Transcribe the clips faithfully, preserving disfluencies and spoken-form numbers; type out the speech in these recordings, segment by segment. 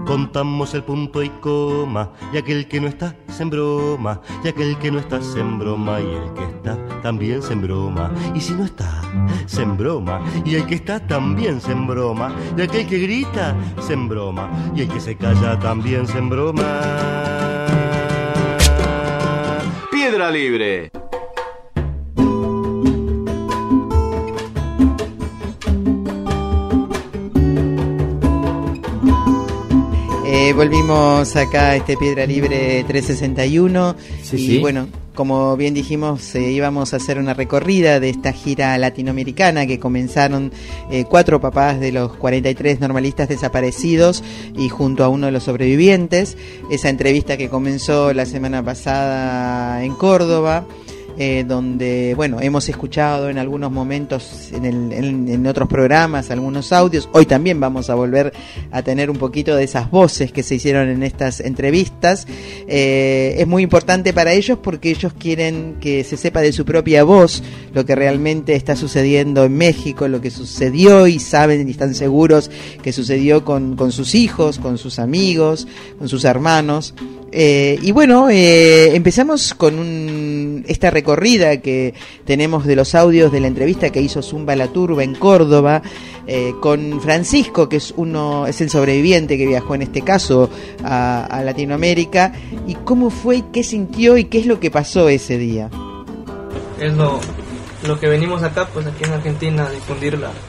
contamos el punto y coma, y aquel que no está se embroma, y aquel que no está se embroma, y el que está también se embroma, y si no está se embroma, y el que está también se embroma, y aquel que grita se embroma, y el que se calla también se embroma. Piedra Libre. Eh, volvimos acá a este Piedra Libre trescientos sesenta y uno sí, y sí. Bueno, como bien dijimos, eh, íbamos a hacer una recorrida de esta gira latinoamericana que comenzaron eh, cuatro papás de los cuarenta y tres normalistas desaparecidos y junto a uno de los sobrevivientes. Esa entrevista que comenzó la semana pasada en Córdoba. Eh, donde, bueno, hemos escuchado en algunos momentos en, el, en, en otros programas algunos audios. Hoy también vamos a volver a tener un poquito de esas voces que se hicieron en estas entrevistas. Eh, es muy importante para ellos porque ellos quieren que se sepa de su propia voz lo que realmente está sucediendo en México, lo que sucedió, y saben y están seguros que sucedió con, con sus hijos, con sus amigos, con sus hermanos. Eh, y bueno, eh, empezamos con un, esta recorrida que tenemos de los audios de la entrevista que hizo Zumba La Turba en Córdoba, eh, con Francisco, que es uno es el sobreviviente que viajó en este caso a, a Latinoamérica, y cómo fue, qué sintió y qué es lo que pasó ese día. Es lo, lo que venimos acá, pues aquí en Argentina, a difundir la,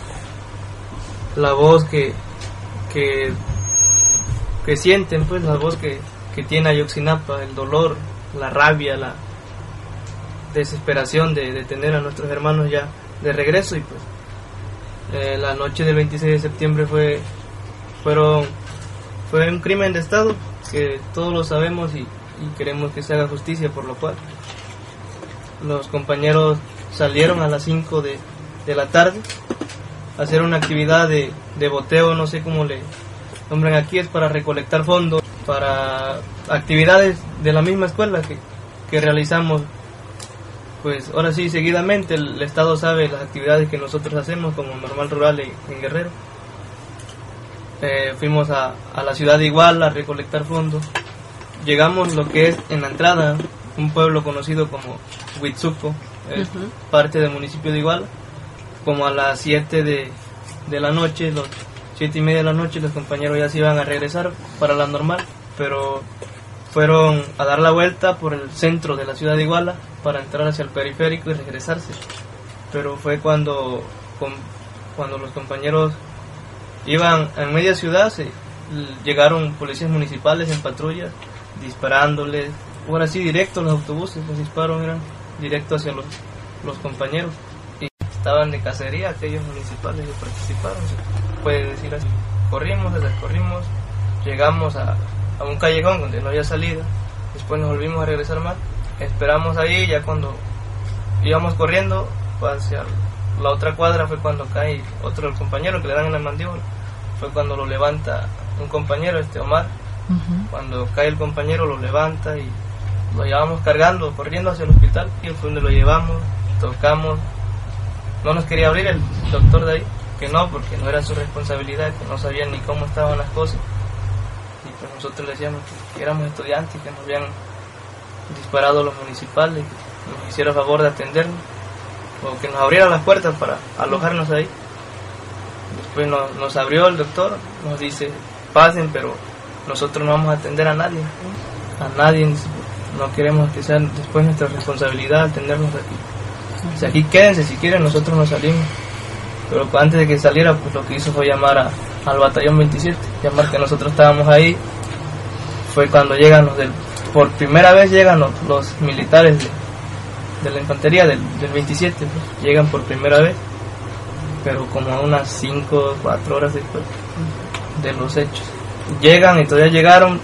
la voz que, que, que sienten, pues la voz que que tiene Ayotzinapa, el dolor, la rabia, la desesperación de, de tener a nuestros hermanos ya de regreso. Y pues eh, la noche del veintiséis de septiembre fue fueron fue un crimen de Estado que todos lo sabemos, y, y queremos que se haga justicia, por lo cual los compañeros salieron a las cinco de, de la tarde a hacer una actividad de, de boteo, no sé cómo le nombran aquí, es para recolectar fondos para actividades de la misma escuela que, que realizamos. Pues ahora sí, seguidamente el Estado sabe las actividades que nosotros hacemos como Normal Rural en, en Guerrero. Eh, fuimos a, a la ciudad de Iguala a recolectar fondos. Llegamos lo que es en la entrada, un pueblo conocido como Huitzuco, es uh-huh. parte del municipio de Iguala. Como a las siete de, de la noche, los siete y media de la noche, los compañeros ya se iban a regresar para la normal, pero fueron a dar la vuelta por el centro de la ciudad de Iguala para entrar hacia el periférico y regresarse. Pero fue cuando, con, cuando los compañeros iban en media ciudad, se, llegaron policías municipales en patrulla disparándoles. Ahora sí, directo los autobuses, los disparos eran directo hacia los, los compañeros. Y estaban de cacería aquellos municipales que participaron, se puede decir así. Corrimos, descorrimos, llegamos a, a un callejón donde no había salida. Después nos volvimos a regresar más. Esperamos ahí, ya cuando íbamos corriendo hacia la otra cuadra fue cuando cae otro del compañero que le dan en la mandíbula. Fue cuando lo levanta un compañero, este Omar. Uh-huh. Cuando cae el compañero lo levanta y lo llevamos cargando, corriendo hacia el hospital. Y fue donde lo llevamos, tocamos. No nos quería abrir el doctor de ahí, que no, porque no era su responsabilidad, que no sabían ni cómo estaban las cosas. Y pues nosotros le decíamos que éramos estudiantes, que nos habían disparado los municipales, que nos hiciera favor de atendernos, o que nos abriera las puertas para alojarnos ahí. Después nos, nos abrió el doctor, nos dice, pasen, pero nosotros no vamos a atender a nadie, a nadie, no queremos que sea después nuestra responsabilidad atendernos aquí. O sea, aquí quédense si quieren, nosotros nos salimos. Pero antes de que saliera, pues lo que hizo fue llamar a, al batallón veintisiete, llamar que nosotros estábamos ahí. Fue cuando llegan los del, por primera vez llegan los, los militares de, de la infantería del, del veintisiete, pues, llegan por primera vez, pero como a unas cinco o cuatro horas después de los hechos. Llegan y todavía llegaron,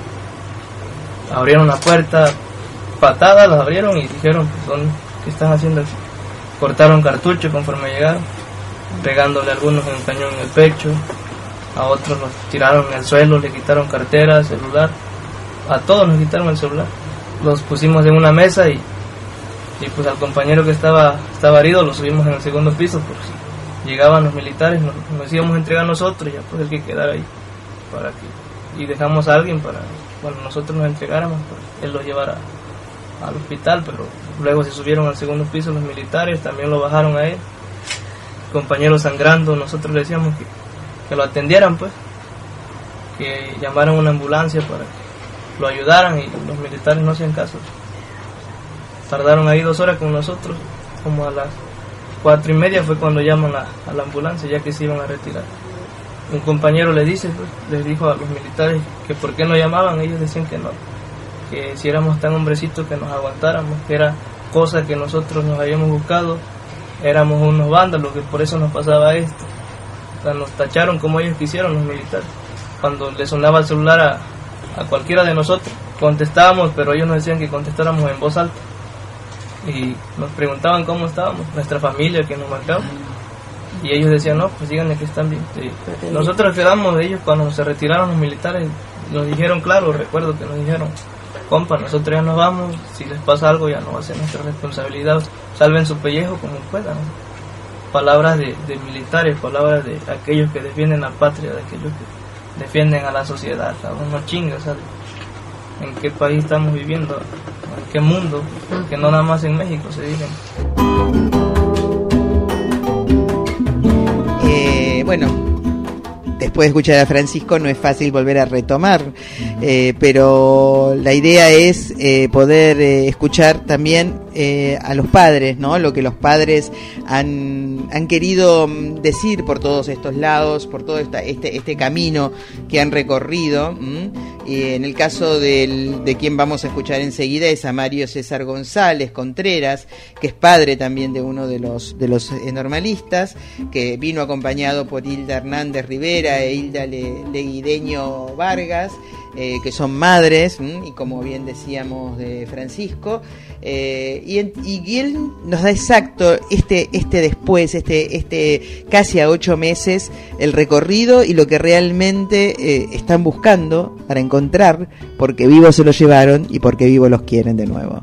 abrieron la puerta, patadas las abrieron y dijeron, pues, ¿qué están haciendo aquí? Cortaron cartuchos conforme llegaron, pegándole a algunos en el cañón en el pecho, a otros los tiraron en el suelo, le quitaron cartera, celular, a todos nos quitaron el celular. Los pusimos en una mesa y, y pues al compañero que estaba, estaba herido lo subimos en el segundo piso, por si llegaban los militares nos, nos íbamos a entregar nosotros, ya pues el que quedara ahí, para que y dejamos a alguien para, bueno, nosotros nos entregáramos, pues él lo llevara al hospital, pero luego se subieron al segundo piso los militares, también lo bajaron a él, compañero sangrando, nosotros le decíamos que, que lo atendieran, pues, que llamaran una ambulancia para que lo ayudaran, y los militares no hacían caso. Tardaron ahí dos horas con nosotros, como a las cuatro y media fue cuando llaman a, a la ambulancia, ya que se iban a retirar. Un compañero le dice, pues, les dijo a los militares que por qué no llamaban, ellos decían que no, que si éramos tan hombrecitos que nos aguantáramos, que era cosa que nosotros nos habíamos buscado, éramos unos vándalos, que por eso nos pasaba esto. O sea, nos tacharon como ellos quisieron los militares. Cuando le sonaba el celular a, a cualquiera de nosotros, contestábamos, pero ellos nos decían que contestáramos en voz alta. Y nos preguntaban cómo estábamos, nuestra familia que nos marcaba. Y ellos decían, no, pues díganle que están bien. Sí. Nosotros quedamos de ellos cuando se retiraron los militares, nos dijeron, claro, recuerdo que nos dijeron, compa, nosotros ya nos vamos, si les pasa algo ya no va a ser nuestra responsabilidad, salven su pellejo como puedan. Palabras de, de militares, palabras de aquellos que defienden la patria, de aquellos que defienden a la sociedad. No chingas, ¿sabes? ¿En qué país estamos viviendo? ¿En qué mundo? Que no nada más en México se dicen. Eh, bueno, después de escuchar a Francisco no es fácil volver a retomar, eh, pero la idea es eh, poder eh, escuchar también eh, a los padres, ¿no? Lo que los padres han, han querido decir por todos estos lados, por todo esta, este, este camino que han recorrido. ¿m? Y en el caso del, de quien vamos a escuchar enseguida es a Mario César González Contreras, que es padre también de uno de los de los eh, normalistas, que vino acompañado por Hilda Hernández Rivera e Hilda Le, Leguideño Vargas, eh, que son madres, ¿m? y como bien decíamos de Francisco, eh, y, en, y él nos da exacto este este después, este este casi a ocho meses, el recorrido y lo que realmente eh, están buscando para encontrar, porque vivos se los llevaron y porque vivos los quieren de nuevo.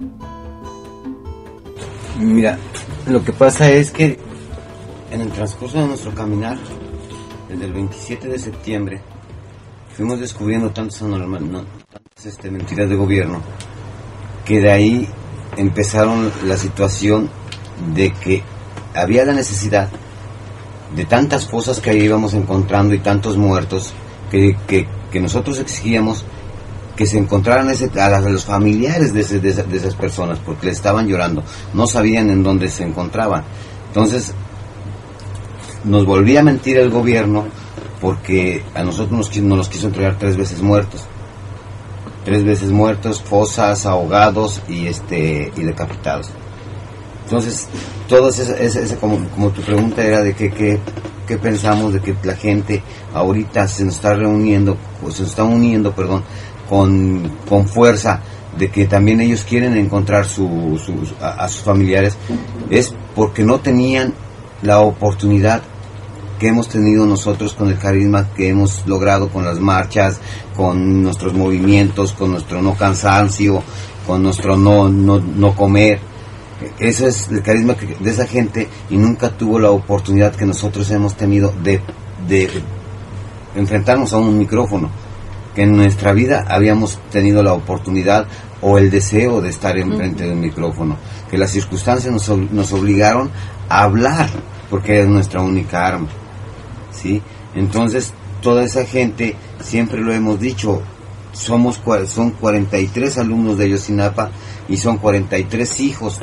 Mira, lo que pasa es que en el transcurso de nuestro caminar, desde el veintisiete de septiembre, fuimos descubriendo tantas, anormal, no, tantas este, mentiras de gobierno, que de ahí empezaron la situación de que había la necesidad de tantas fosas que ahí íbamos encontrando y tantos muertos, que, que, que nosotros exigíamos que se encontraran ese, a, las, a los familiares de, ese, de, esa, de esas personas, porque le estaban llorando, no sabían en dónde se encontraban. Entonces nos volvía a mentir el gobierno, porque a nosotros nos, nos los quiso entregar tres veces muertos, tres veces muertos, fosas, ahogados y este y decapitados. Entonces, todo esa, esa, esa como, como tu pregunta era de que, que, que pensamos de que la gente ahorita se nos está reuniendo, o se nos está uniendo, perdón, con, con fuerza, de que también ellos quieren encontrar su, su, a, a sus familiares, es porque no tenían la oportunidad que hemos tenido nosotros con el carisma que hemos logrado con las marchas, con nuestros movimientos, con nuestro no cansancio, con nuestro no, no, no comer. Ese es el carisma que, de esa gente, y nunca tuvo la oportunidad que nosotros hemos tenido de, de enfrentarnos a un micrófono, que en nuestra vida habíamos tenido la oportunidad o el deseo de estar enfrente uh-huh. de un micrófono, que las circunstancias nos, nos obligaron a hablar, porque es nuestra única arma, ¿sí? Entonces, toda esa gente, siempre lo hemos dicho, somos son cuarenta y tres alumnos de Ayotzinapa y son cuarenta y tres hijos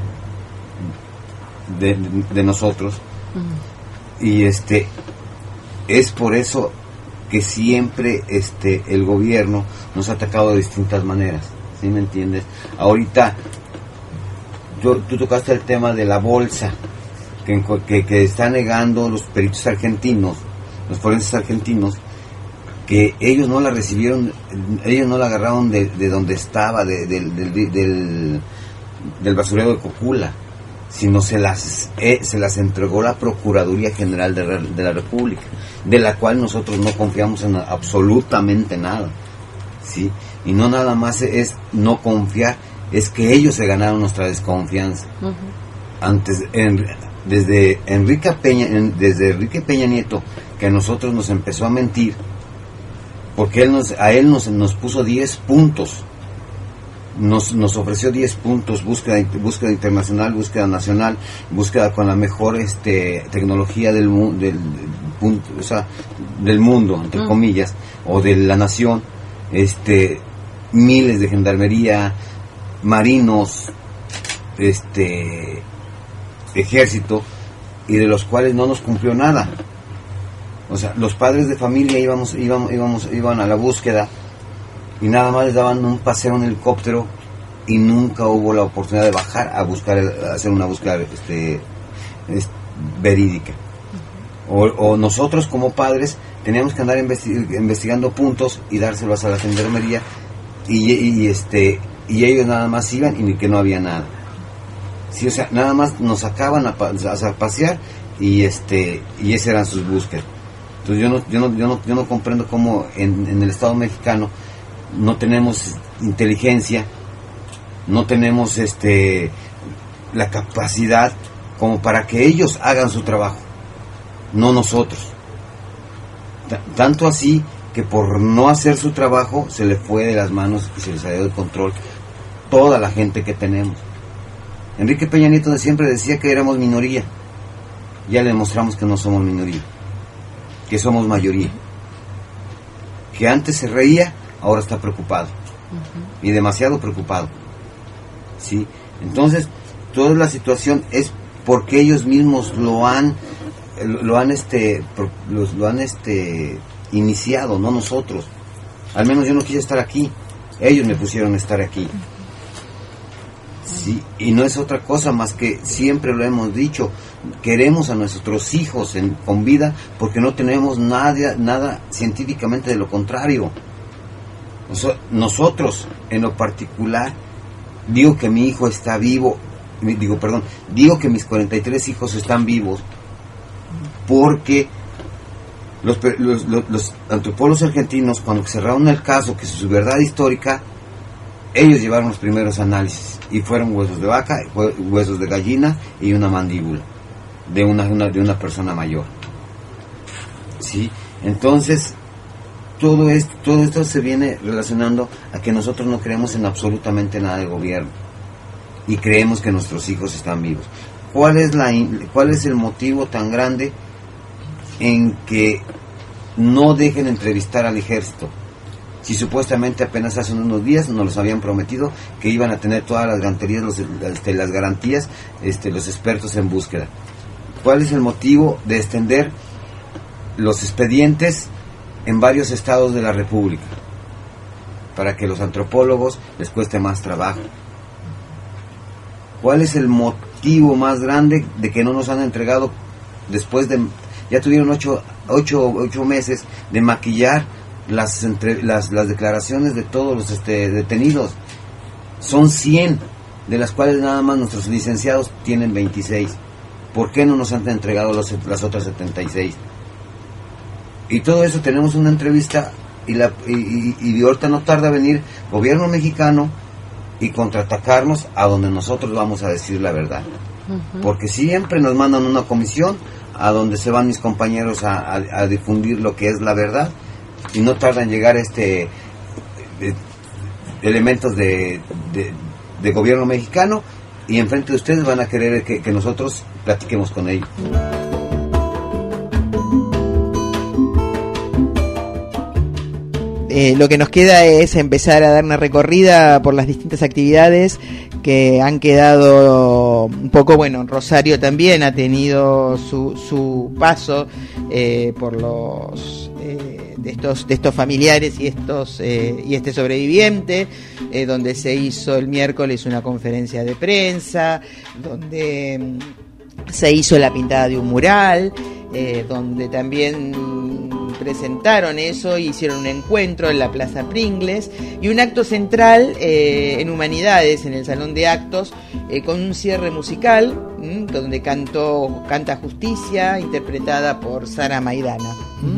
de, de, de nosotros. Uh-huh. Y este es por eso que siempre este el gobierno nos ha atacado de distintas maneras, ¿sí me entiendes? Ahorita yo, tú tocaste el tema de la bolsa que, que, que está negando los peritos argentinos, los forenses argentinos, que ellos no la recibieron, ellos no la agarraron de, de donde estaba, de, de, de, de, del, del basurero de Cocula, sino se las eh, se las entregó la Procuraduría General de, de la República, de la cual nosotros no confiamos en absolutamente nada, ¿sí? Y no nada más es no confiar, es que ellos se ganaron nuestra desconfianza. Uh-huh. Antes, en, desde Enrique Peña, en, desde Enrique Peña Nieto, que a nosotros nos empezó a mentir, porque él nos, a él nos, nos puso diez puntos, nos, nos ofreció diez puntos, búsqueda, búsqueda internacional, búsqueda nacional, búsqueda con la mejor este, tecnología del, del, del, punto, o sea, del mundo, entre mm. comillas, o de la nación, este, miles de gendarmería, marinos, este, ejército, y de los cuales no nos cumplió nada. O sea, los padres de familia íbamos, íbamos, íbamos, iban a la búsqueda y nada más les daban un paseo en helicóptero y nunca hubo la oportunidad de bajar a buscar, a hacer una búsqueda este, este, verídica. O, o nosotros como padres teníamos que andar investi- investigando puntos y dárselos a la gendarmería y, y, y este y ellos nada más iban y ni que no había nada. Sí, o sea, nada más nos sacaban a, pa- a pasear y este y esas eran sus búsquedas. Entonces yo no yo no yo no, yo no comprendo cómo en, en el Estado mexicano no tenemos inteligencia, no tenemos este la capacidad como para que ellos hagan su trabajo, no nosotros. T- tanto así que por no hacer su trabajo se le fue de las manos y se les salió de control toda la gente que tenemos. Enrique Peña Nieto de siempre decía que éramos minoría. Ya le demostramos que no somos minoría, que somos mayoría. Que antes se reía, ahora está preocupado. Uh-huh. Y demasiado preocupado. ¿Sí? Entonces, toda la situación es porque ellos mismos lo han lo han este lo, lo han este iniciado, no nosotros. Al menos yo no quise estar aquí. Ellos me pusieron a estar aquí. Sí, y no es otra cosa más que siempre lo hemos dicho, queremos a nuestros hijos en, con vida porque no tenemos nada, nada científicamente de lo contrario. Nosotros, en lo particular, digo que mi hijo está vivo, digo, perdón, digo que mis cuarenta y tres hijos están vivos porque los, los, los, los antropólogos argentinos, cuando cerraron el caso, que es su verdad histórica, ellos llevaron los primeros análisis y fueron huesos de vaca, huesos de gallina y una mandíbula de una, una de una persona mayor. ¿Sí? Entonces todo esto, todo esto se viene relacionando a que nosotros no creemos en absolutamente nada de gobierno y creemos que nuestros hijos están vivos. ¿Cuál es la cuál es el motivo tan grande en que no dejen entrevistar al ejército? Si supuestamente apenas hace unos días nos los habían prometido que iban a tener todas las garantías, los, este, las garantías, este, los expertos en búsqueda. ¿Cuál es el motivo de extender los expedientes en varios estados de la República? Para que los antropólogos les cueste más trabajo. ¿Cuál es el motivo más grande de que no nos han entregado después de, ya tuvieron ocho, ocho, ocho meses de maquillar Las, entre, las las declaraciones de todos los este, detenidos? Son cien, de las cuales nada más nuestros licenciados tienen veintiséis. ¿Por qué no nos han entregado los, las otras setenta y seis? Y todo eso tenemos una entrevista y, la, y, y, y ahorita no tarda venir gobierno mexicano y contraatacarnos a donde nosotros vamos a decir la verdad. Uh-huh. Porque siempre nos mandan una comisión a donde se van mis compañeros a, a, a difundir lo que es la verdad. Y no tardan en llegar este de, elementos de, de, de gobierno mexicano y enfrente de ustedes van a querer que, que nosotros platiquemos con ellos. Eh, lo que nos queda es empezar a dar una recorrida por las distintas actividades que han quedado un poco, bueno, Rosario también ha tenido su, su paso eh, por los eh, de estos de estos familiares y estos eh, y este sobreviviente, eh, donde se hizo el miércoles una conferencia de prensa, donde mm, se hizo la pintada de un mural, eh, donde también presentaron eso y hicieron un encuentro en la Plaza Pringles y un acto central eh, en Humanidades, en el Salón de Actos, eh, con un cierre musical ¿m? donde cantó Canta Justicia, interpretada por Sara Maidana. Uh-huh.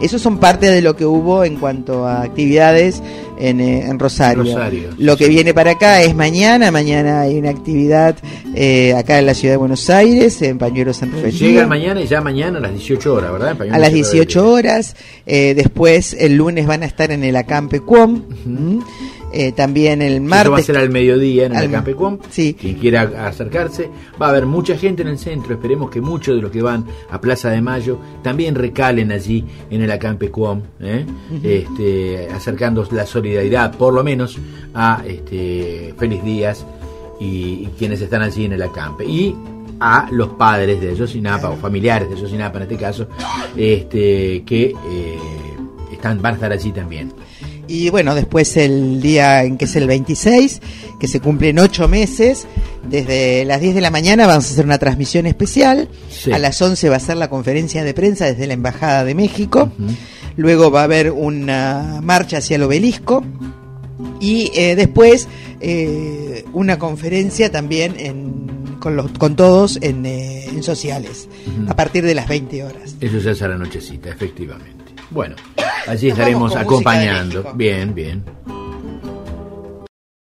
Esos son parte de lo que hubo en cuanto a actividades en, eh, en Rosario. Rosario. Lo que viene para acá es mañana. Mañana hay una actividad eh, acá en la ciudad de Buenos Aires, en Pañuelo San Rafael. Llega mañana y ya mañana a las dieciocho horas, ¿verdad? A las dieciocho horas. Eh, después, el lunes van a estar en el Acampe Cuom. Uh-huh. Eh, también el martes. Eso va a ser al mediodía en el al, Acampe Cuom. Sí. Quien quiera acercarse. Va a haber mucha gente en el centro. Esperemos que muchos de los que van a Plaza de Mayo también recalen allí en el Acampe Cuom, ¿eh? Uh-huh. este, acercando la solidaridad, por lo menos, a este, Feliz Díaz y, y quienes están allí en el Acampe. Y a los padres de Yosinapa, o familiares de Yosinapa en este caso, este, que eh, están, van a estar allí también. Y bueno, después el día en que es el veintiséis, que se cumplen ocho meses, desde las diez de la mañana vamos a hacer una transmisión especial. Sí. A las once va a ser la conferencia de prensa desde la Embajada de México. Uh-huh. Luego va a haber una marcha hacia el obelisco. Y eh, después eh, una conferencia también en, con, los, con todos en, eh, en sociales, uh-huh. a partir de las veinte horas. Eso ya es a la nochecita, efectivamente. Bueno, allí estaremos acompañando. Bien, bien.